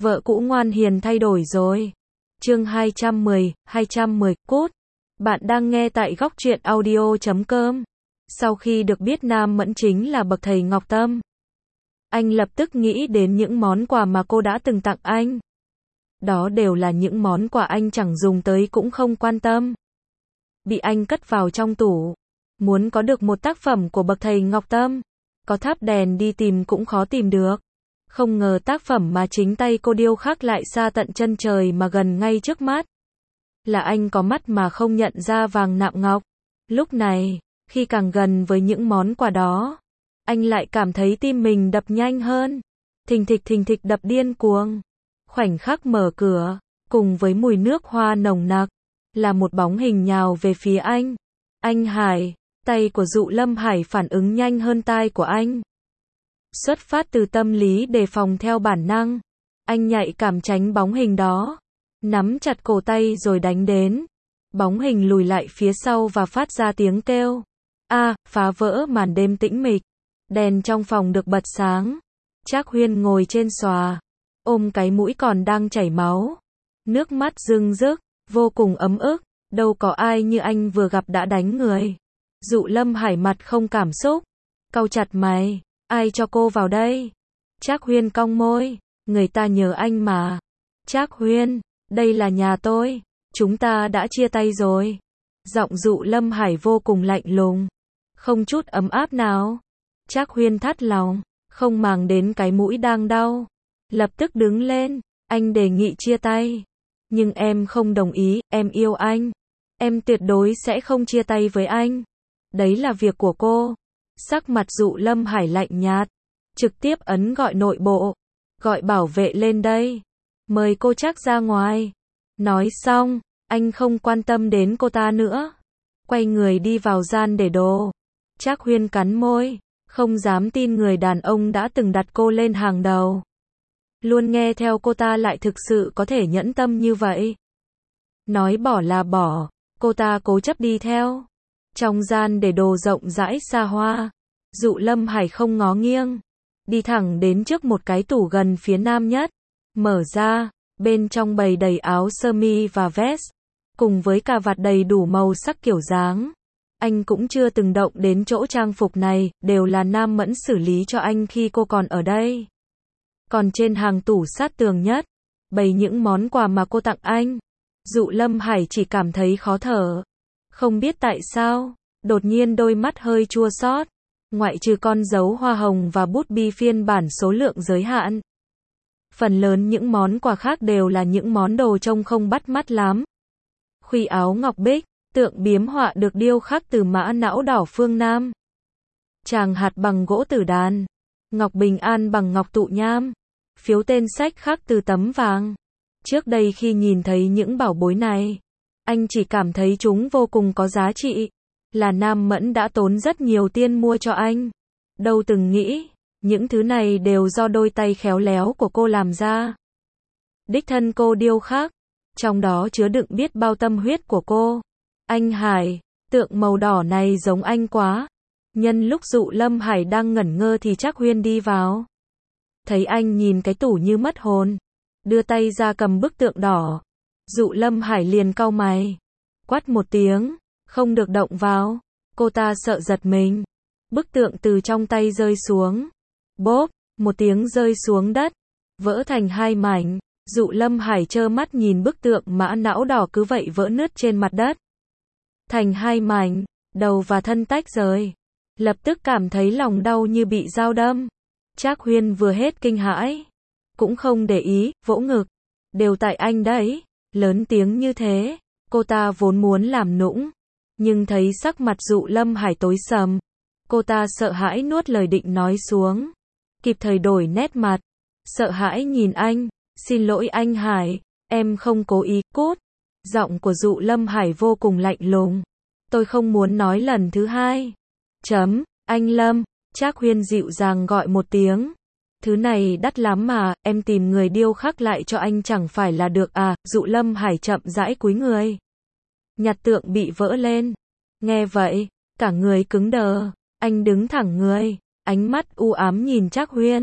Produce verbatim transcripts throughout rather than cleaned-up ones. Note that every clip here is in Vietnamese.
Vợ cũ ngoan hiền thay đổi rồi. Chương hai trăm mười, hai trăm mười, cốt. Bạn đang nghe tại góc truyện audio chấm com. Sau khi được biết Nam Mẫn chính là bậc thầy Ngọc Tâm, anh lập tức nghĩ đến những món quà mà cô đã từng tặng anh. Đó đều là những món quà anh chẳng dùng tới cũng không quan tâm, bị anh cất vào trong tủ. Muốn có được một tác phẩm của bậc thầy Ngọc Tâm, có thắp đèn đi tìm cũng khó tìm được. Không ngờ tác phẩm mà chính tay cô điêu khắc lại xa tận chân trời mà gần ngay trước mắt. Là anh có mắt mà không nhận ra vàng nạm ngọc. Lúc này, khi càng gần với những món quà đó, anh lại cảm thấy tim mình đập nhanh hơn. Thình thịch thình thịch đập điên cuồng. Khoảnh khắc mở cửa, cùng với mùi nước hoa nồng nặc, là một bóng hình nhào về phía anh. Anh Hải, tay của Dụ Lâm Hải phản ứng nhanh hơn tai của anh. Xuất phát từ tâm lý đề phòng theo bản năng, anh nhạy cảm tránh bóng hình đó, nắm chặt cổ tay rồi đánh đến. Bóng hình lùi lại phía sau và phát ra tiếng kêu. A, phá vỡ màn đêm tĩnh mịch. Đèn trong phòng được bật sáng. Trác Huyên ngồi trên xòa, ôm cái mũi còn đang chảy máu. Nước mắt rưng rức, vô cùng ấm ức. Đâu có ai như anh vừa gặp đã đánh người. Dụ Lâm Hải mặt không cảm xúc, cau chặt mày. Ai cho cô vào đây? Trác Huyên cong môi, người ta nhờ anh mà. Trác Huyên, đây là nhà tôi, chúng ta đã chia tay rồi. Giọng Dụ Lâm Hải vô cùng lạnh lùng, không chút ấm áp nào. Trác Huyên thắt lòng, không màng đến cái mũi đang đau, lập tức đứng lên. Anh đề nghị chia tay, nhưng em không đồng ý, em yêu anh. Em tuyệt đối sẽ không chia tay với anh. Đấy là việc của cô. Sắc mặt Dụ Lâm Hải lạnh nhạt, trực tiếp ấn gọi nội bộ, gọi bảo vệ lên đây, mời cô Trác ra ngoài. Nói xong, anh không quan tâm đến cô ta nữa, quay người đi vào gian để đồ. Trác Huyên cắn môi, không dám tin người đàn ông đã từng đặt cô lên hàng đầu, luôn nghe theo cô ta lại thực sự có thể nhẫn tâm như vậy. Nói bỏ là bỏ, cô ta cố chấp đi theo. Trong gian để đồ rộng rãi xa hoa, Dụ Lâm Hải không ngó nghiêng, đi thẳng đến trước một cái tủ gần phía nam nhất, mở ra, bên trong bày đầy áo sơ mi và vest, cùng với cà vạt đầy đủ màu sắc kiểu dáng. Anh cũng chưa từng động đến chỗ trang phục này, đều là Nam Mẫn xử lý cho anh khi cô còn ở đây. Còn trên hàng tủ sát tường nhất, bày những món quà mà cô tặng anh. Dụ Lâm Hải chỉ cảm thấy khó thở. Không biết tại sao, đột nhiên đôi mắt hơi chua xót. Ngoại trừ con dấu hoa hồng và bút bi phiên bản số lượng giới hạn, phần lớn những món quà khác đều là những món đồ trông không bắt mắt lắm. Khuy áo ngọc bích, tượng biếm họa được điêu khắc từ mã não đỏ phương Nam. Tràng hạt bằng gỗ tử đàn, ngọc bình an bằng ngọc tụ nham, phiếu tên sách khắc từ tấm vàng. Trước đây khi nhìn thấy những bảo bối này, anh chỉ cảm thấy chúng vô cùng có giá trị. Là Nam Mẫn đã tốn rất nhiều tiền mua cho anh. Đâu từng nghĩ, những thứ này đều do đôi tay khéo léo của cô làm ra. Đích thân cô điêu khắc, trong đó chứa đựng biết bao tâm huyết của cô. Anh Hải, tượng màu đỏ này giống anh quá. Nhân lúc Dụ Lâm Hải đang ngẩn ngơ thì Trác Huyên đi vào. Thấy anh nhìn cái tủ như mất hồn, đưa tay ra cầm bức tượng đỏ. Dụ Lâm Hải liền cau mày, quát một tiếng, không được động vào. Cô ta sợ giật mình, bức tượng từ trong tay rơi xuống. Bốp, một tiếng rơi xuống đất, vỡ thành hai mảnh. Dụ Lâm Hải trơ mắt nhìn bức tượng mã não đỏ cứ vậy vỡ nứt trên mặt đất. Thành hai mảnh, đầu và thân tách rời. Lập tức cảm thấy lòng đau như bị dao đâm. Trác Huyên vừa hết kinh hãi, cũng không để ý, vỗ ngực. Đều tại anh đấy. Lớn tiếng như thế, cô ta vốn muốn làm nũng, nhưng thấy sắc mặt Dụ Lâm Hải tối sầm, cô ta sợ hãi nuốt lời định nói xuống, kịp thời đổi nét mặt, sợ hãi nhìn anh. Xin lỗi anh Hải, em không cố ý, cút. Giọng của Dụ Lâm Hải vô cùng lạnh lùng. Tôi không muốn nói lần thứ hai. Chấm, anh Lâm. Trác Huyên dịu dàng gọi một tiếng. Thứ này đắt lắm mà, em tìm người điêu khắc lại cho anh chẳng phải là được à. Dụ Lâm Hải chậm rãi cúi người, nhặt tượng bị vỡ lên. Nghe vậy, cả người cứng đờ. Anh đứng thẳng người, ánh mắt u ám nhìn Trác Huyên.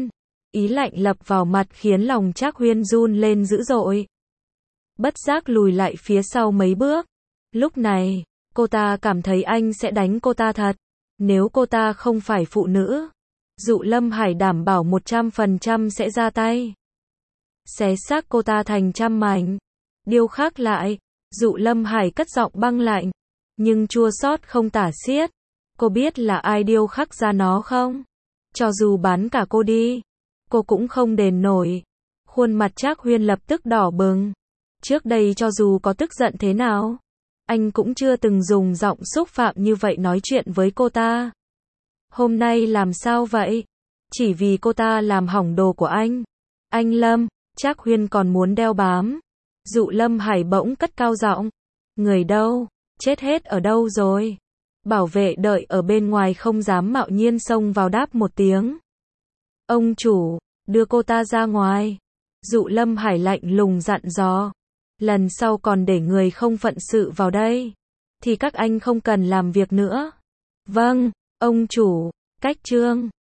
Ý lạnh lập vào mặt khiến lòng Trác Huyên run lên dữ dội. Bất giác lùi lại phía sau mấy bước. Lúc này, cô ta cảm thấy anh sẽ đánh cô ta thật. Nếu cô ta không phải phụ nữ, Dụ Lâm Hải đảm bảo một trăm phần trăm sẽ ra tay. Xé xác cô ta thành trăm mảnh. Điêu khắc lại, Dụ Lâm Hải cất giọng băng lạnh, nhưng chua xót không tả xiết. Cô biết là ai điêu khắc ra nó không? Cho dù bán cả cô đi, cô cũng không đền nổi. Khuôn mặt Trác Huyên lập tức đỏ bừng. Trước đây cho dù có tức giận thế nào, anh cũng chưa từng dùng giọng xúc phạm như vậy nói chuyện với cô ta. Hôm nay làm sao vậy? Chỉ vì cô ta làm hỏng đồ của anh. Anh Lâm, Trác Huyên còn muốn đeo bám. Dụ Lâm Hải bỗng cất cao giọng. Người đâu? Chết hết ở đâu rồi? Bảo vệ đợi ở bên ngoài không dám mạo nhiên xông vào đáp một tiếng. Ông chủ, đưa cô ta ra ngoài. Dụ Lâm Hải lạnh lùng dặn dò. Lần sau còn để người không phận sự vào đây, thì các anh không cần làm việc nữa. Vâng, ông chủ. Cách chương